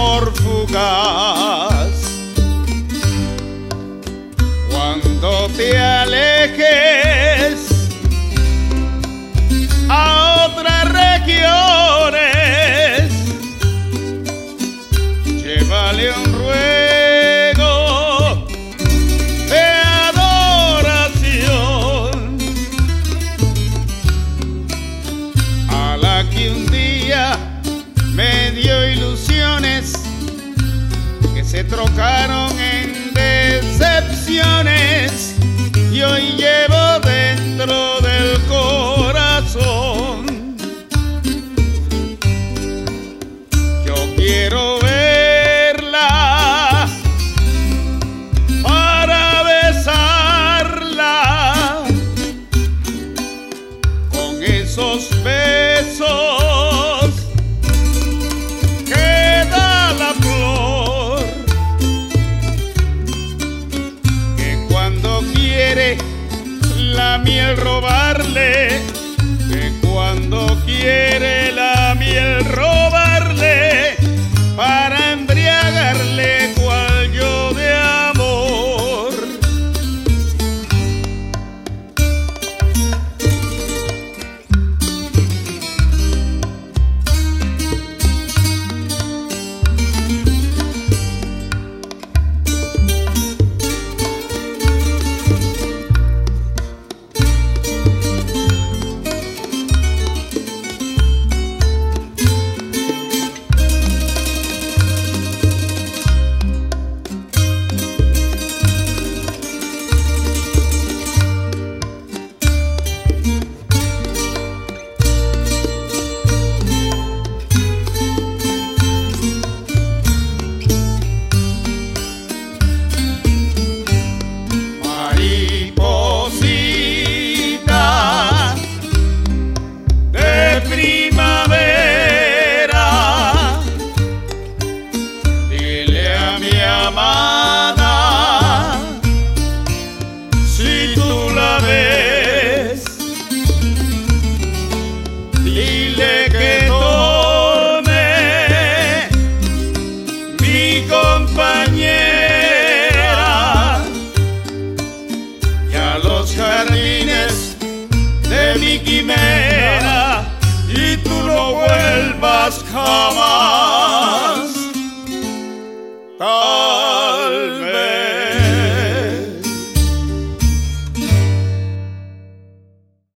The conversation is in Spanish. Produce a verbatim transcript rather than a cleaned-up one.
amor fugaz. Cuando te alejes a otras regiones, llévale un ruego de adoración a la que un día me dio ilusiones que se trocaron en decepciones, y hoy llevo dentro del corazón. Yo quiero verla para besarla con esos besos que da la flor, que cuando quiere la miel robarle, que cuando quiere la miel robarle, para embriagarle cual yo de amor. Primavera, dile a mi amada, si tú la ves, dile que tome mi compañera y a los jardines de mi quimera, y tú no vuelvas jamás.